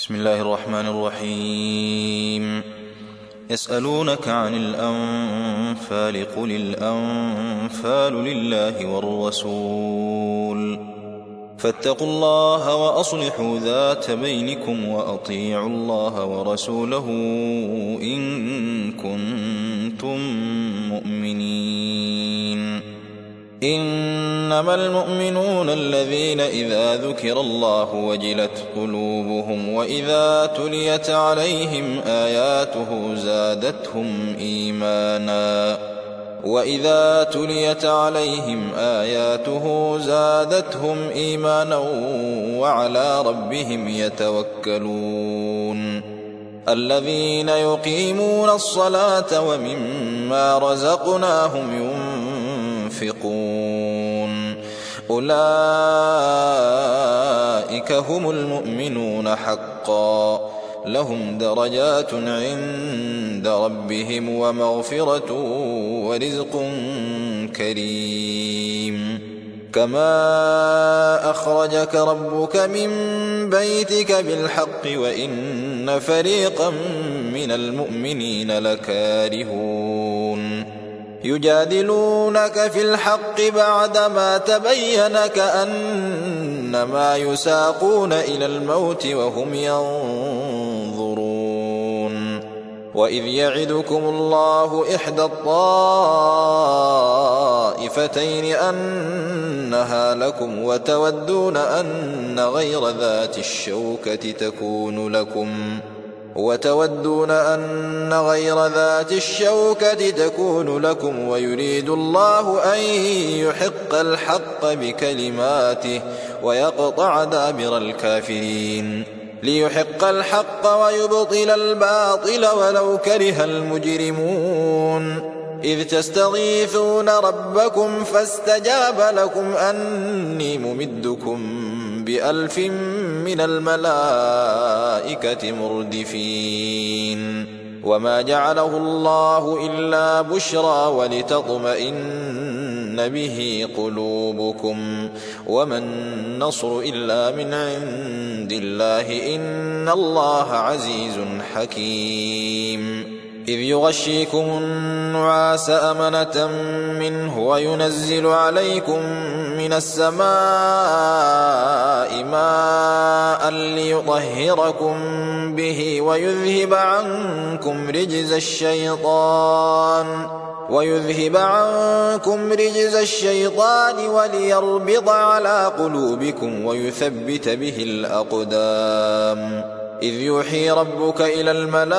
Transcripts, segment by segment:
بسم الله الرحمن الرحيم. يسألونك عن الأنفال قل الأنفال لله والرسول فاتقوا الله وأصلحوا ذات بينكم وأطيعوا الله ورسوله إن كنتم مؤمنين. إنما المؤمنون الذين إذا ذكر الله وجلت قلوبهم وإذا تليت عليهم آياته زادتهم إيمانا وعلى ربهم يتوكلون. الذين يقيمون الصلاة ومما رزقناهم ينفقون أولئك هم المؤمنون حقا لهم درجات عند ربهم ومغفرة ورزق كريم. كما أخرجك ربك من بيتك بالحق وإن فريقا من المؤمنين لكارهون يجادلونك في الحق بعدما تبين كأنما يساقون إلى الموت وهم ينظرون. وإذ يعدكم الله إحدى الطائفتين أنها لكم وتودون أن غير ذات الشوكة تكون لكم ويريد الله أن يحق الحق بكلماته ويقطع دابر الكافرين ليحق الحق ويبطل الباطل ولو كره المجرمون. إذ تستغيثون ربكم فاستجاب لكم أني ممدكم ب1000 من الملائكة مردفين. وما جعله الله إلا بشرى ولتطمئن به قلوبكم وما النصر إلا من عند الله إن الله عزيز حكيم. إذ يغشيكم النعاس أمنة منه وينزل عليكم من السماء ماء ليطهركم به ويذهب عنكم رجز الشيطان وليربط على قلوبكم ويثبت به الأقدام. إذ يوحي ربك إلى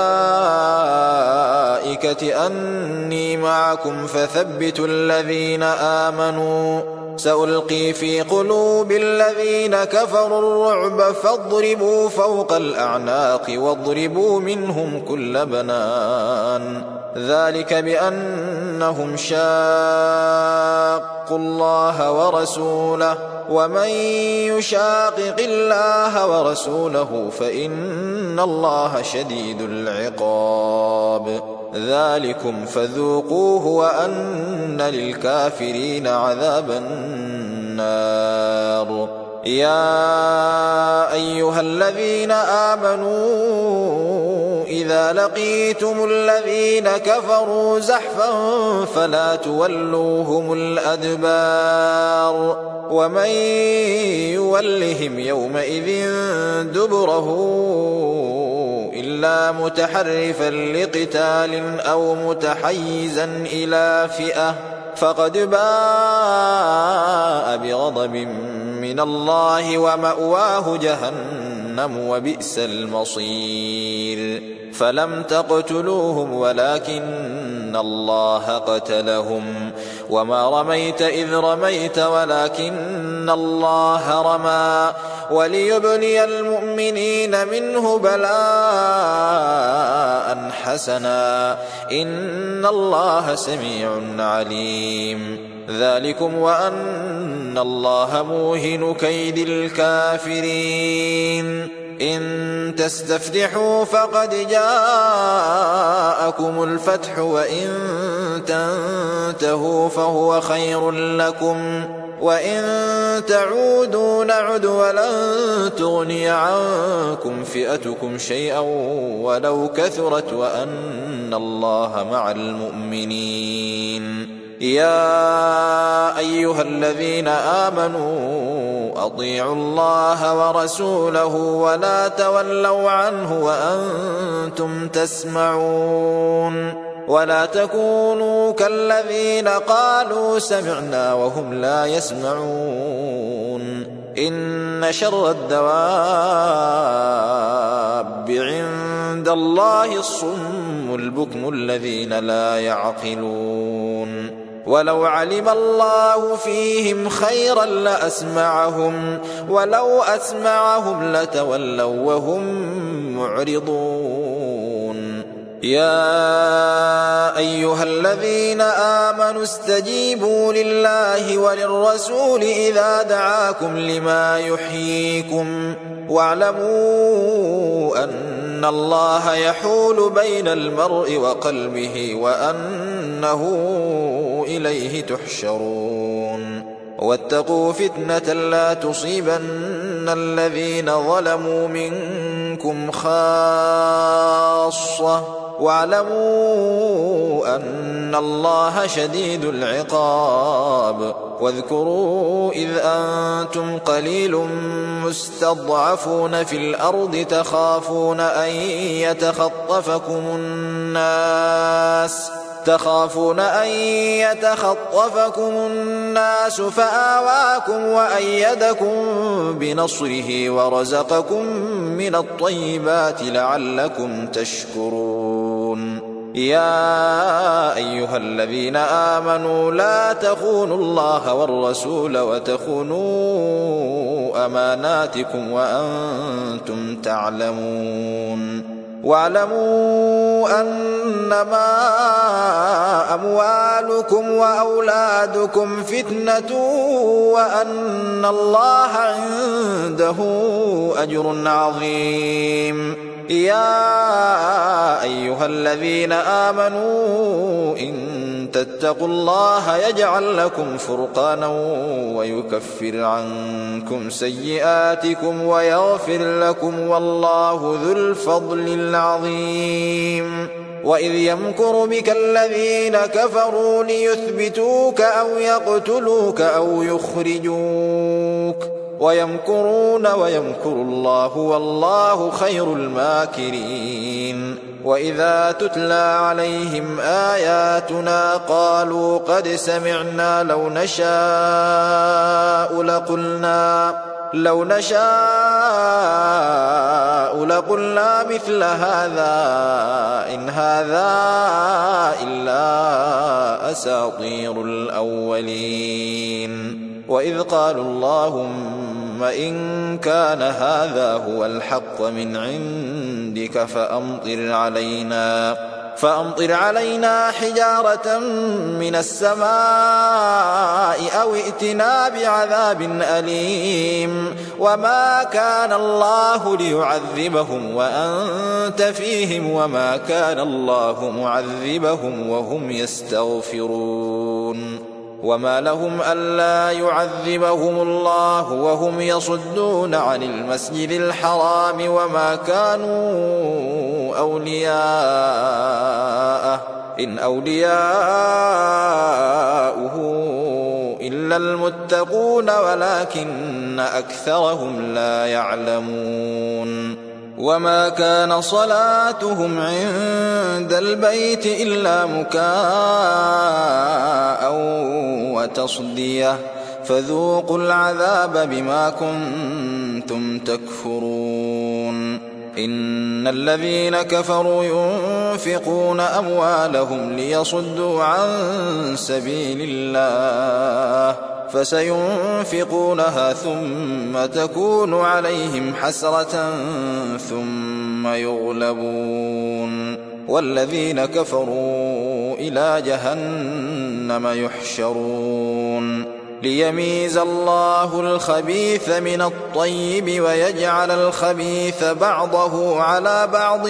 الملائكة أني معكم فثبتوا الذين آمنوا سألقي في قلوب الذين كفروا الرعب فاضربوا فوق الأعناق واضربوا منهم كل بنان. ذلك بأنهم شاقوا الله ورسوله ومن يشاقق الله ورسوله فإن الله شديد العقاب. ذلكم فذوقوه وأن للكافرين عذاب النار. يا أيها الذين آمنوا إذا لقيتم الذين كفروا زحفا فلا تولوهم الأدبار ومن يولهم يومئذ دبره إلا متحرفا لقتال أو متحيزا إلى فئة فقد باء بغضب من الله ومأواه جهنم وبئس المصير. فلم تقتلوهم ولكن الله قتلهم وما رميت إذ رميت ولكن الله رمى وليبلي المؤمنين منه بلاء حسنا إن الله سميع عليم. ذلكم وأن الله موهن كيد الكافرين. إن تستفتحوا فقد جاءكم الفتح وإن تنتهوا فهو خير لكم وإن تعودوا نعد ولن تغني عنكم فئتكم شيئا ولو كثرت وأن الله مع المؤمنين. يا أيها الذين آمنوا أطيعوا الله ورسوله ولا تولوا عنه وأنتم تسمعون ولا تكونوا كالذين قالوا سمعنا وهم لا يسمعون. إن شر الدواب عند الله الصم البكم الذين لا يعقلون. ولو علم الله فيهم خيرا لأسمعهم ولو أسمعهم لتولوا وهم معرضون. يا أيها الذين آمنوا استجيبوا لله وللرسول إذا دعاكم لما يحييكم واعلموا أن الله يحول بين المرء وقلبه وأنه إليه تحشرون. واتقوا فتنة لا تصيبن الذين ظلموا منكم خاصة واعلموا أن الله شديد العقاب. واذكروا إذ أنتم قليل مستضعفون في الأرض تخافون أن يتخطفكم الناس فآواكم وأيدكم بنصره ورزقكم من الطيبات لعلكم تشكرون. يا أيها الذين آمنوا لا تخونوا الله والرسول وتخونوا أماناتكم وأنتم تعلمون. واعلموا أنما أموالكم وأولادكم فتنة وأن الله عنده أجر عظيم. يا أيها الذين آمنوا إن تتقوا الله يجعل لكم فرقانا ويكفر عنكم سيئاتكم ويغفر لكم والله ذو الفضل العظيم. وإذ يمكر بك الذين كفروا ليثبتوك أو يقتلوك أو يخرجوك ويمكرون ويمكر الله والله خير الماكرين. وإذا تتلى عليهم آياتنا قالوا قد سمعنا لو نشاء لقلنا مثل هذا إن هذا إلا أساطير الأولين. وإذ قالوا اللهم إن كان هذا هو الحق من عندك فأمطر علينا حجارة من السماء أو ائتنا بعذاب أليم. وما كان الله ليعذبهم وأنت فيهم وما كان الله معذبهم وهم يستغفرون. وما لهم ألا يعذبهم الله وهم يصدون عن المسجد الحرام وما كانوا أولياءه إن أولياؤه إلا المتقون ولكن أكثرهم لا يعلمون. وما كان صلاتهم عند البيت إلا مكاء وتصدية فذوقوا العذاب بما كنتم تكفرون. إن الذين كفروا ينفقون أموالهم ليصدوا عن سبيل الله فسينفقونها ثم تكون عليهم حسرة ثم يغلبون والذين كفروا إلى جهنم يحشرون. ليميز الله الخبيث من الطيب ويجعل الخبيث بعضه على بعض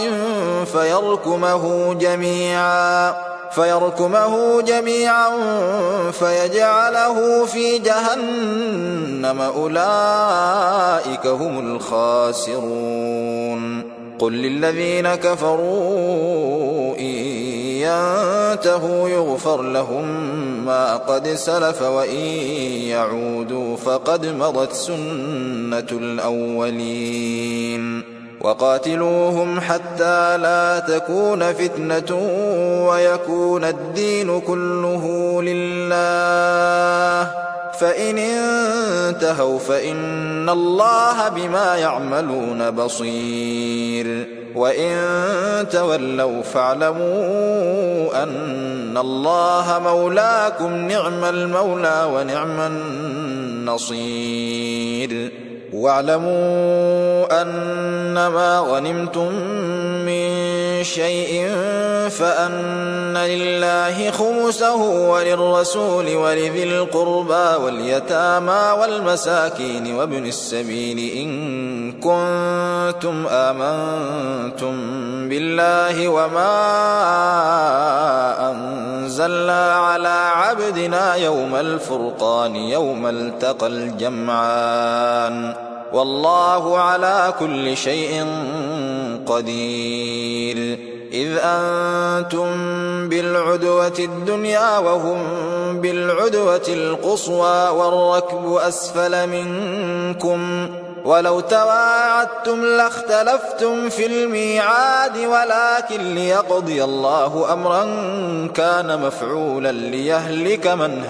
فيركمه جميعا فيجعله في جهنم أولئك هم الخاسرون قل للذين كفروا إن ينتهوا يغفر لهم ما قد سلف وإن يعودوا فقد مضت سنة الأولين وقاتلوهم حتى لا تكون فتنة ويكون الدين كله لله فإن انتهوا فإن الله بما يعملون بصير وإن تولوا فاعلموا أن الله مولاكم نعم المولى ونعم النصير واعلموا أنما غنمتم من شيء فأن لله خمسه وللرسول ولذي القربى واليتامى والمساكين وابن السبيل إن كنتم آمنتم بالله وما أنزلنا على عبدنا يوم الفرقان يوم التقى الجمعان والله على كل شيء قدير إذ أنتم بالعدوة الدنيا وهم بالعدوة القصوى والركب أسفل منكم ولو تواعدتم لاختلفتم في الميعاد ولكن ليقضي الله أمرا كان مفعولا ليهلك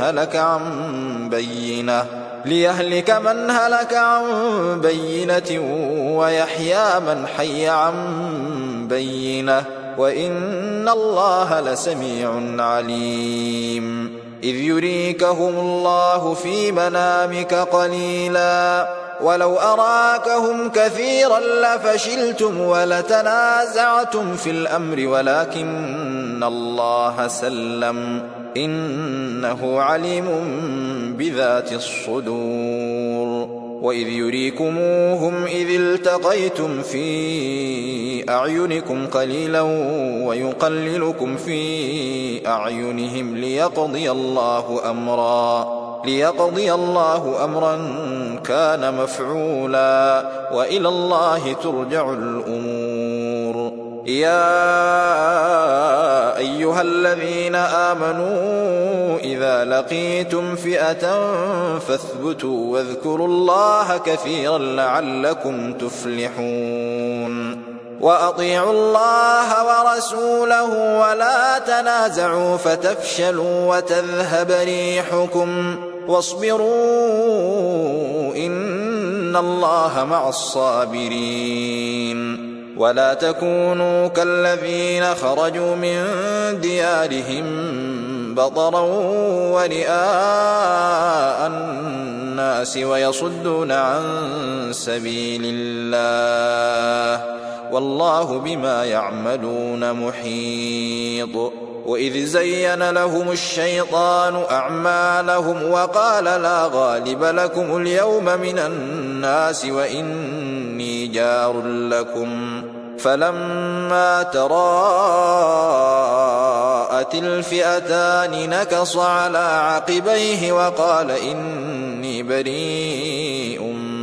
من هلك عن بينة ويحيى من حي عن بينة وإن الله لسميع عليم إذ يريكهم الله في منامك قليلا ولو أراكهم كثيرا لفشلتم ولتنازعتم في الأمر ولكن الله سلم إنه عليم بذات الصدور وإذ يريكموهم إذ التقيتم في أعينكم قليلا ويقللكم في أعينهم ليقضي الله أمرا كان مفعولا وإلى الله ترجع الأمور يا أيها الذين آمنوا إذا لقيتم فئة فاثبتوا واذكروا الله كثيرا لعلكم تفلحون وأطيعوا الله ورسوله ولا تنازعوا فتفشلوا وتذهب ريحكم واصبروا إن الله مع الصابرين ولا تكونوا كالذين خرجوا من ديارهم بطرا ورئاء الناس ويصدون عن سبيل الله والله بما يعملون محيط وإذ زين لهم الشيطان أعمالهم وقال لا غالب لكم اليوم من الناس وإني جار لكم فلما تراءت الفئتان نكص على عقبيه وقال إني بريء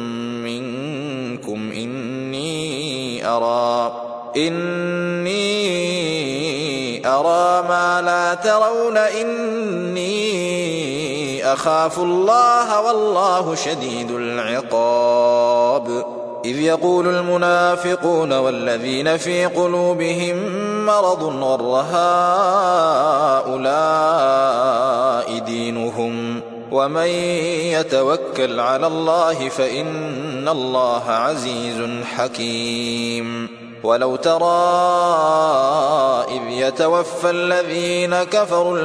منكم إني أرى ما لا ترون إني أخاف الله والله شديد العقاب إذ يقول المنافقون والذين في قلوبهم مرض غر هؤلاء دينهم ومن يتوكل على الله فإن الله عزيز حكيم ولو ترى إذ يتوفى الذين كفروا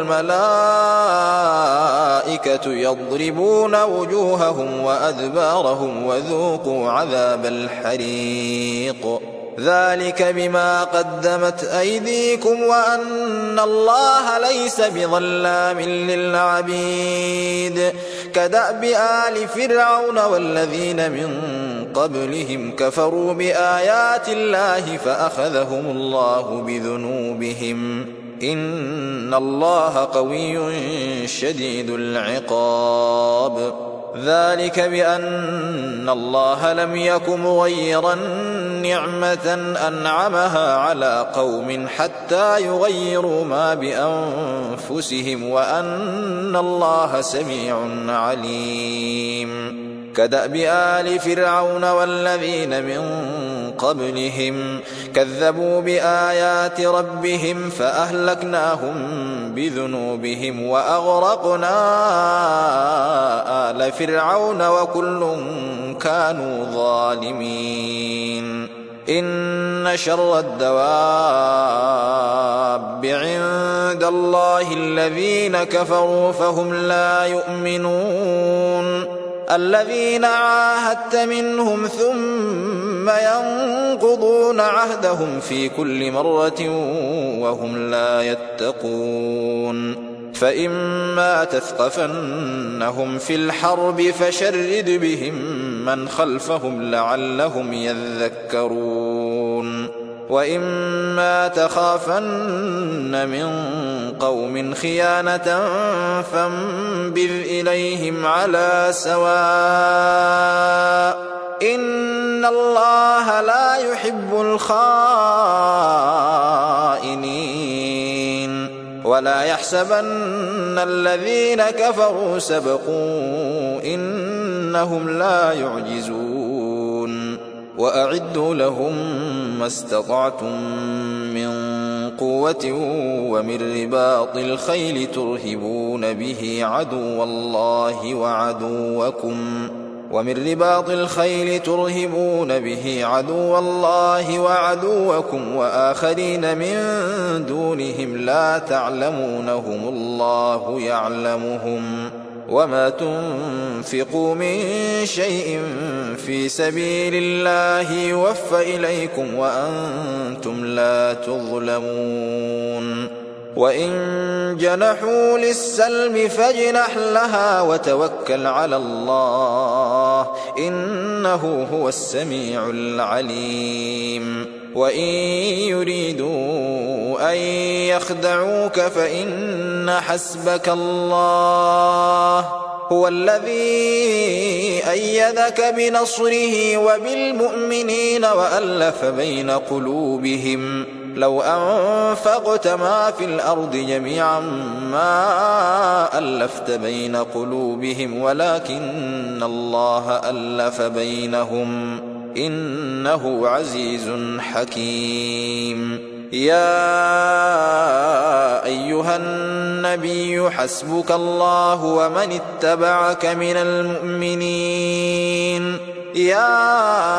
الملائكة يضربون وجوههم وأدبارهم وذوقوا عذاب الحريق ذلك بما قدمت أيديكم وأن الله ليس بظلام للعبيد كدأب آل فرعون والذين من قبلهم كفروا بآيات الله فأخذهم الله بذنوبهم إن الله قوي شديد العقاب ذلك بأن الله لم يك مغيرا نعمة أنعمها على قوم حتى يغيروا ما بأنفسهم وأن الله سميع عليم كدأب آل فرعون والذين من قبلهم كذبوا بآيات ربهم فأهلكناهم بذنوبهم وأغرقنا آل فرعون وكل كانوا ظالمين إن شر الدواب عند الله الذين كفروا فهم لا يؤمنون الذين عاهدت منهم ثم ينقضون عهدهم في كل مرة وهم لا يتقون فإما تثقفنهم في الحرب فشرد بهم من خلفهم لعلهم يذكرون وإما تخافن من قوم خيانة فانبذ إليهم على سواء إن الله لا يحب الخائنين ولا يحسبن الذين كفروا سبقوا إنهم لا يعجزون وأعدوا لهم ما استطعتم من قوة ومن رباط الخيل ترهبون به عدو الله وعدوكم وآخرين من دونهم لا تعلمونهم الله يعلمهم وما تنفقوا من شيء في سبيل الله يوفى إليكم وأنتم لا تظلمون وإن جنحوا للسلم فاجنح لها وتوكل على الله إنه هو السميع العليم وإن يريدوا أن يخدعوك فإن حسبك الله هو الذي أيدك بنصره وبالمؤمنين وألف بين قلوبهم لو أنفقت ما في الأرض جميعا ما ألفت بين قلوبهم ولكن الله ألف بينهم إنه عزيز حكيم يا أيها النبي حسبك الله ومن اتبعك من المؤمنين يا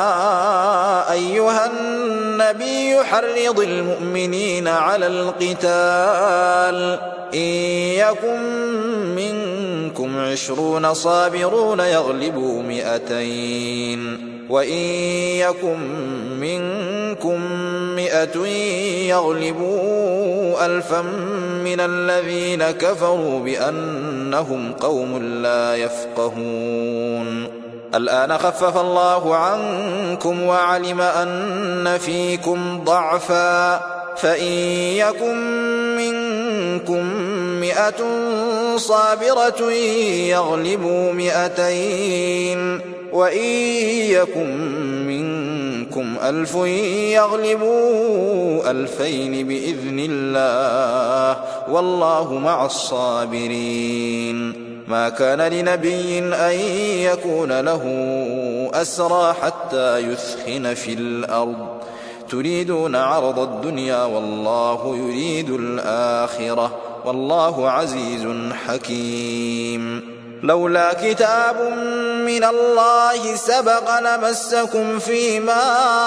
أيها النبي حرض المؤمنين على القتال إن يكن منكم 20 صابرون يغلبوا 200 وإن يكن منكم 100 يغلبوا 1000 من الذين كفروا بأنهم قوم لا يفقهون الآن خفف الله عنكم وعلم أن فيكم ضعفا فإن يكن منكم 100 صابرة يغلبوا 200 وإن يكن منكم 1000 يغلبوا 2000 بإذن الله والله مع الصابرين ما كان لنبي أن يكون له أسرى حتى يثخن في الأرض تريدون عرض الدنيا والله يريد الآخرة والله عزيز حكيم لولا كتاب من الله سبق لمسكم فيما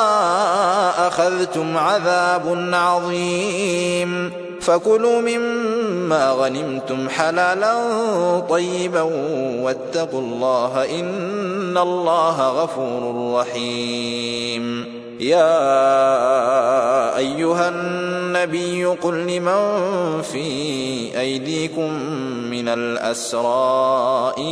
أخذتم عذاب عظيم فكلوا مما غنمتم حلالا طيبا واتقوا الله إن الله غفور رحيم يا أيها النبي النبي قل لمن في أيديكم من الأسرى إن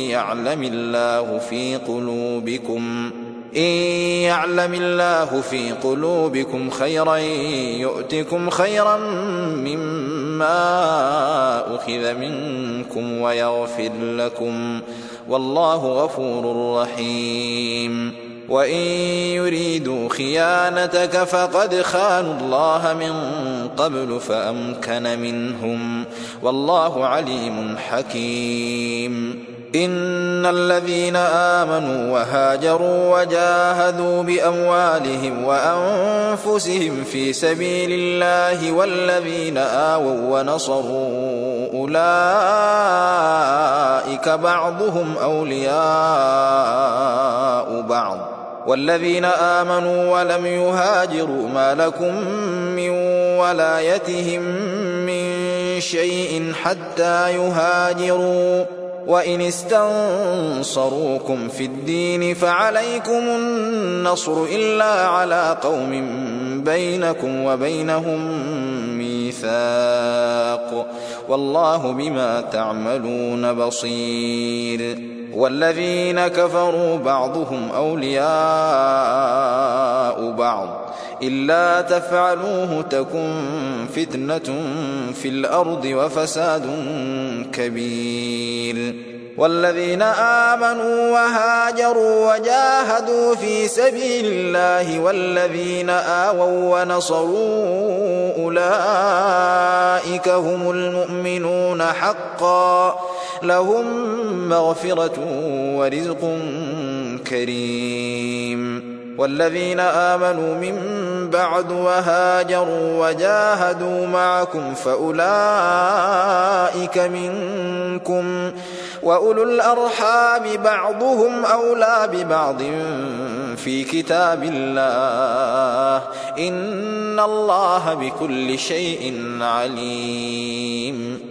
يعلم الله في قلوبكم خيرا يؤتكم خيرا مما أخذ منكم ويغفر لكم والله غفور رحيم وإن يريدوا خيانتك فقد خانوا الله من قبل فأمكن منهم والله عليم حكيم إن الذين آمنوا وهاجروا وجاهدوا بأموالهم وأنفسهم في سبيل الله والذين آووا ونصروا أولئك بعضهم أولياء بعض والذين آمنوا ولم يهاجروا ما لكم من ولايتهم من شيء حتى يهاجروا وإن استنصروكم في الدين فعليكم النصر إلا على قوم بينكم وبينهم ميثاق والله بما تعملون بصير والذين كفروا بعضهم أولياء بعض إلا تفعلوه تكن فتنة في الأرض وفساد كبير والذين آمنوا وهاجروا وجاهدوا في سبيل الله والذين آووا ونصروا أولئك هم المؤمنون حقا لهم مغفرة ورزق كريم والذين آمنوا من بعد وهاجروا وجاهدوا معكم فأولئك منكم وأولو الأرحام بعضهم أولى ببعض في كتاب الله إن الله بكل شيء عليم